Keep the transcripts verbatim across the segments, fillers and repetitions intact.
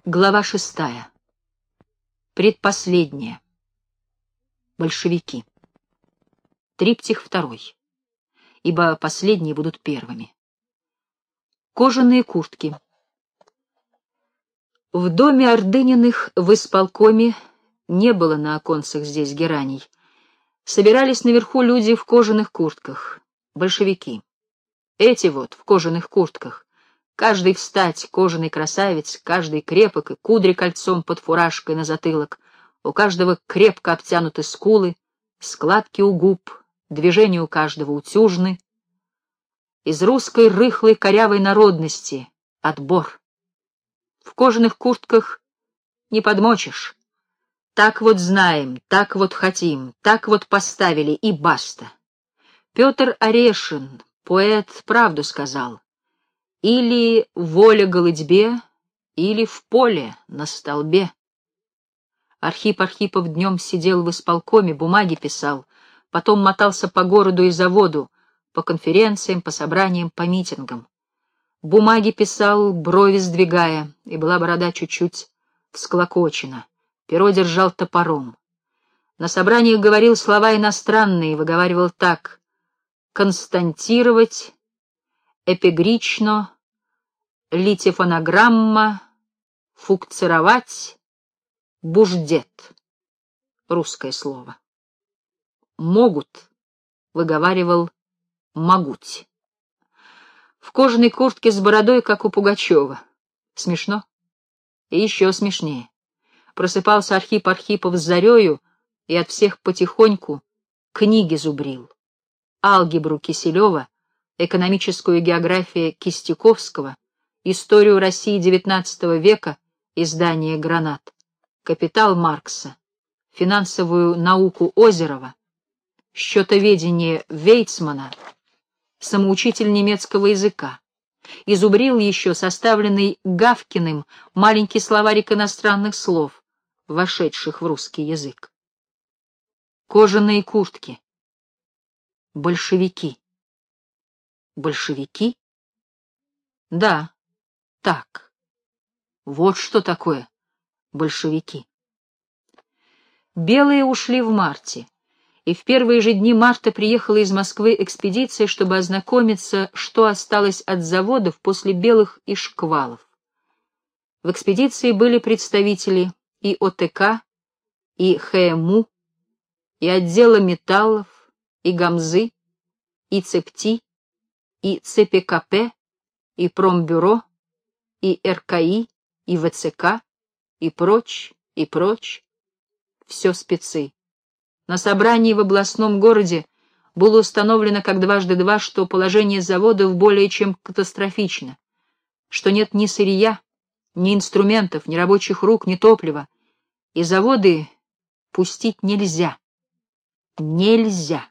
Глава шестая. Предпоследняя. Большевики. Триптих второй. Ибо последние будут первыми. Кожаные куртки. В доме Ордыниных в исполкоме не было на оконцах здесь гераний. Собирались наверху люди в кожаных куртках. Большевики. Эти вот в кожаных куртках. Каждый встать, кожаный красавец, каждый крепок и кудри кольцом под фуражкой на затылок, у каждого крепко обтянуты скулы, складки у губ, движения у каждого утюжны. Из русской рыхлой корявой народности отбор. В кожаных куртках не подмочишь. Так вот знаем, так вот хотим, так вот поставили, и баста. Петр Орешин, поэт, правду сказал. Или воля голыдьбе, или в поле на столбе. Архип Архипов днем сидел в исполкоме, бумаги писал, потом мотался по городу и заводу, по конференциям, по собраниям, по митингам. Бумаги писал, брови сдвигая, и была борода чуть-чуть всклокочена, перо держал топором. На собраниях говорил слова иностранные, выговаривал так: константировать, эпигрично, литифонограмма, фукцировать, буждет. Русское слово. Могут, выговаривал могуть. В кожаной куртке с бородой, как у Пугачева. Смешно? И еще смешнее. Просыпался Архип Архипов с зарею и от всех потихоньку книги зубрил. Алгебру Киселева, экономическую географию Кистяковского, историю России девятнадцатого века, издание «Гранат», капитал Маркса, финансовую науку Озерова, счетоведение Вейцмана, самоучитель немецкого языка. Изубрил еще составленный Гавкиным маленький словарик иностранных слов, вошедших в русский язык. Кожаные куртки. Большевики. Большевики? Да, так. Вот что такое большевики. Белые ушли в марте, и в первые же дни марта приехала из Москвы экспедиция, чтобы ознакомиться, что осталось от заводов после белых и шквалов. В экспедиции были представители и ОТК, и ХМУ, и отдела металлов, и Гамзы, и ЦЕПТИ, и ЦПКП, и Промбюро, и РКИ, и ВЦК, и прочь, и прочь. Все спецы. На собрании в областном городе было установлено как дважды два, что положение заводов более чем катастрофично, что нет ни сырья, ни инструментов, ни рабочих рук, ни топлива, и заводы пустить нельзя. Нельзя.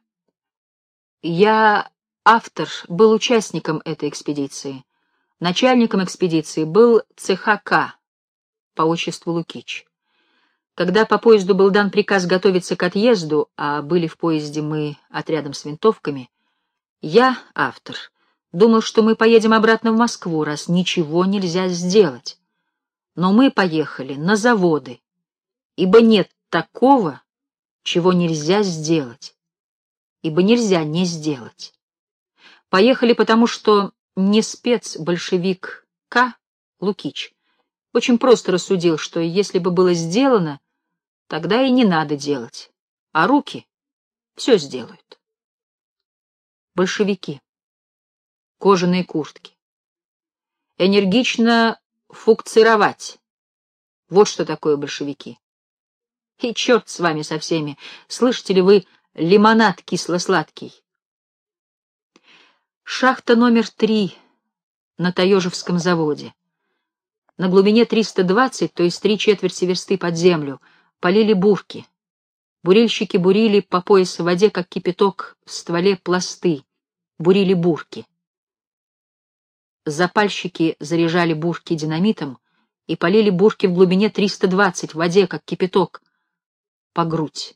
Я, автор, был участником этой экспедиции. Начальником экспедиции был ЦХК по отчеству Лукич. Когда по поезду был дан приказ готовиться к отъезду, а были в поезде мы отрядом с винтовками, я, автор, думал, что мы поедем обратно в Москву, раз ничего нельзя сделать. Но мы поехали на заводы, ибо нет такого, чего нельзя сделать, ибо нельзя не сделать. Поехали потому, что не спец-большевик К. Лукич очень просто рассудил, что если бы было сделано, тогда и не надо делать, а руки все сделают. Большевики. Кожаные куртки. Энергично фукцировать. Вот что такое большевики. И черт с вами со всеми, слышите ли вы лимонад кисло-сладкий? Шахта номер три на Таежевском заводе. На глубине триста двадцать, то есть три четверти версты под землю, полили бурки. Бурильщики бурили по пояс в воде, как кипяток в стволе пласты, бурили бурки. Запальщики заряжали бурки динамитом и полили бурки в глубине триста двадцать в воде, как кипяток, по грудь.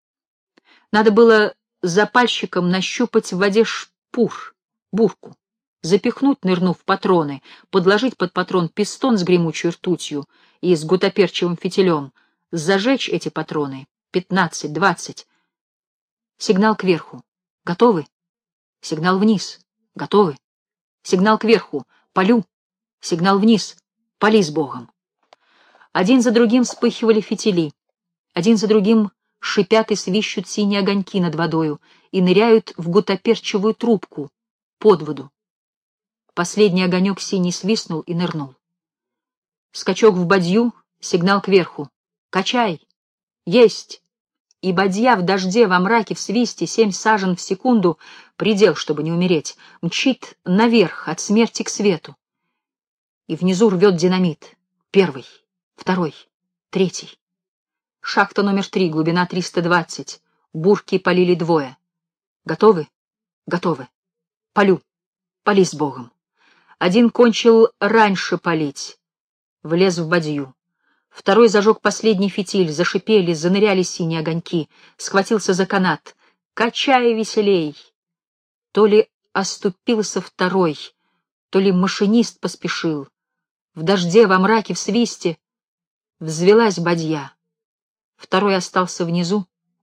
Надо было запальщикам нащупать в воде шпур, бурку. запихнуть, нырнув патроны, подложить под патрон пистон с гремучей ртутью и с гутоперчивым фитилем, зажечь эти патроны, пятнадцать, двадцать. Сигнал кверху. Готовы? Сигнал вниз. Готовы? Сигнал кверху. Палю. Сигнал вниз. Пали с Богом. Один за другим вспыхивали фитили. Один за другим шипят и свищут синие огоньки над водою и ныряют в гутоперчивую трубку под воду. Последний огонек синий свистнул и нырнул. Скачок в бадью, сигнал кверху. Качай! Есть! И бадья в дожде, во мраке, в свисте, семь сажен в секунду, предел, чтобы не умереть, мчит наверх, от смерти к свету. И внизу рвет динамит. Первый, второй, третий. Шахта номер три, глубина триста двадцать. Бурки полили двое. Готовы? Готовы. Полю. Пали с Богом. Один кончил раньше палить. Влез в бадью. Второй зажег последний фитиль, зашипели, заныряли синие огоньки, схватился за канат. «Качай веселей!» То ли оступился второй, то ли машинист поспешил. В дожде, во мраке, в свисте взвелась бадья. Второй остался внизу,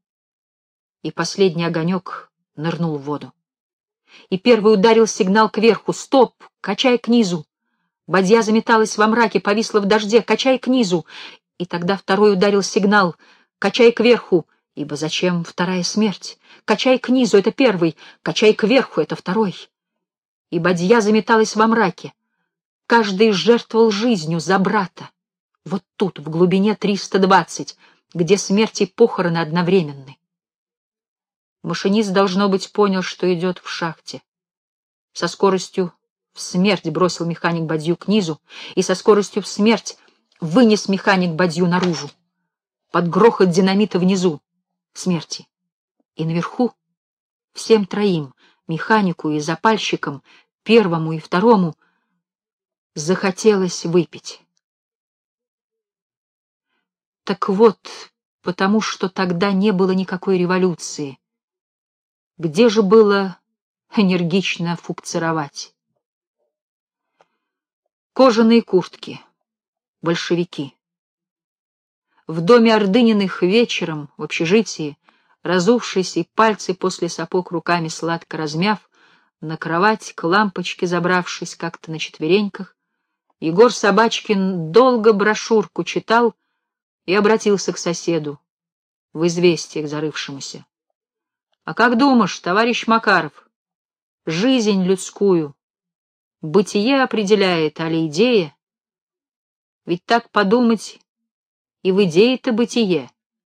и последний огонек нырнул в воду. И первый ударил сигнал кверху. «Стоп! Качай к низу!» Бадья заметалась во мраке, повисла в дожде. «Качай к низу!» И тогда второй ударил сигнал. «Качай кверху!» Ибо зачем вторая смерть? «Качай к низу!» — это первый. «Качай кверху!» — это второй. И бадья заметалась во мраке. Каждый жертвовал жизнью за брата. Вот тут, в глубине триста двадцать, где смерть и похороны одновременны. Машинист, должно быть, понял, что идет в шахте. Со скоростью в смерть бросил механик бадью к низу, и со скоростью в смерть вынес механик бадью наружу. Под грохот динамита внизу смерти. И наверху всем троим, механику и запальщикам, первому и второму, захотелось выпить. Так вот, потому что тогда не было никакой революции, где же было энергично фукцировать? Кожаные куртки. Большевики. В доме Ордыниных вечером, в общежитии, разувшись и пальцы после сапог руками сладко размяв, на кровать к лампочке забравшись как-то на четвереньках, Егор Собачкин долго брошюрку читал и обратился к соседу, в известиях зарывшемуся. — А как думаешь, товарищ Макаров, жизнь людскую бытие определяет, али идея? Ведь так подумать, и в идее-то бытие.